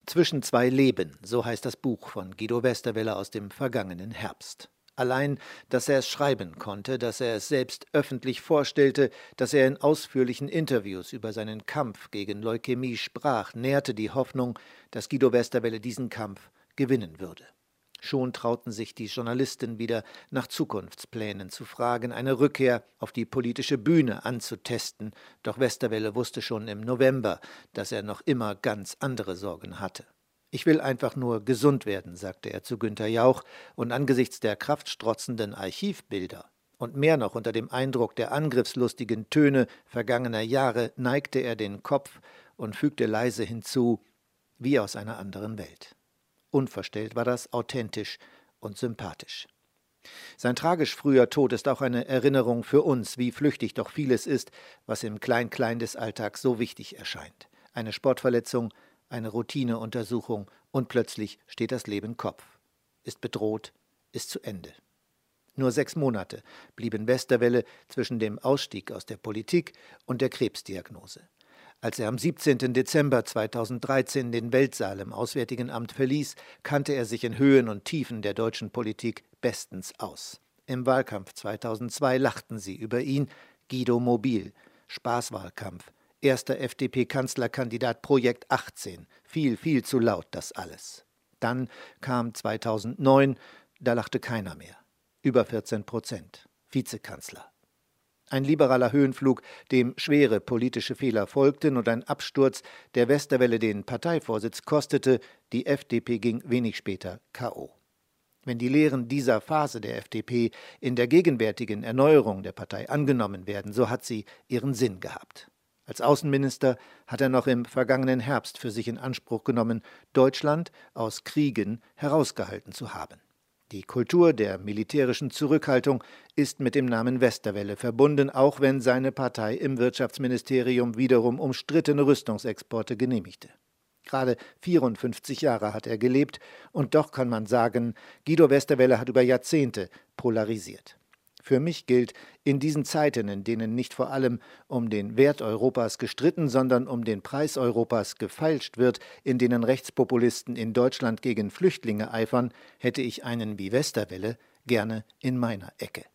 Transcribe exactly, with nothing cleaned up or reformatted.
Zwischen zwei Leben, so heißt das Buch von Guido Westerwelle aus dem vergangenen Herbst. Allein, dass er es schreiben konnte, dass er es selbst öffentlich vorstellte, dass er in ausführlichen Interviews über seinen Kampf gegen Leukämie sprach, nährte die Hoffnung, dass Guido Westerwelle diesen Kampf gewinnen würde. Schon trauten sich die Journalisten wieder nach Zukunftsplänen zu fragen, eine Rückkehr auf die politische Bühne anzutesten, doch Westerwelle wusste schon im November, dass er noch immer ganz andere Sorgen hatte. »Ich will einfach nur gesund werden«, sagte er zu Günther Jauch, und angesichts der kraftstrotzenden Archivbilder und mehr noch unter dem Eindruck der angriffslustigen Töne vergangener Jahre neigte er den Kopf und fügte leise hinzu, wie aus einer anderen Welt. Unverstellt war das, authentisch und sympathisch. Sein tragisch früher Tod ist auch eine Erinnerung für uns, wie flüchtig doch vieles ist, was im Klein-Klein des Alltags so wichtig erscheint. Eine Sportverletzung, eine Routineuntersuchung und plötzlich steht das Leben Kopf, ist bedroht, ist zu Ende. Nur sechs Monate blieben Westerwelle zwischen dem Ausstieg aus der Politik und der Krebsdiagnose. Als er am siebzehnten Dezember zweitausenddreizehn den Weltsaal im Auswärtigen Amt verließ, kannte er sich in Höhen und Tiefen der deutschen Politik bestens aus. Im Wahlkampf zweitausendzwei lachten sie über ihn, Guido mobil, Spaßwahlkampf, erster F D P-Kanzlerkandidat Projekt achtzehn, viel, viel zu laut das alles. Dann kam zweitausendneun, da lachte keiner mehr, über vierzehn Prozent, Vizekanzler. Ein liberaler Höhenflug, dem schwere politische Fehler folgten und ein Absturz, der Westerwelle den Parteivorsitz kostete, die F D P ging wenig später K O. Wenn die Lehren dieser Phase der F D P in der gegenwärtigen Erneuerung der Partei angenommen werden, so hat sie ihren Sinn gehabt. Als Außenminister hat er noch im vergangenen Herbst für sich in Anspruch genommen, Deutschland aus Kriegen herausgehalten zu haben. Die Kultur der militärischen Zurückhaltung ist mit dem Namen Westerwelle verbunden, auch wenn seine Partei im Wirtschaftsministerium wiederum umstrittene Rüstungsexporte genehmigte. Gerade vierundfünfzig Jahre hat er gelebt, und doch kann man sagen, Guido Westerwelle hat über Jahrzehnte polarisiert. Für mich gilt, in diesen Zeiten, in denen nicht vor allem um den Wert Europas gestritten, sondern um den Preis Europas gefeilscht wird, in denen Rechtspopulisten in Deutschland gegen Flüchtlinge eifern, hätte ich einen wie Westerwelle gerne in meiner Ecke.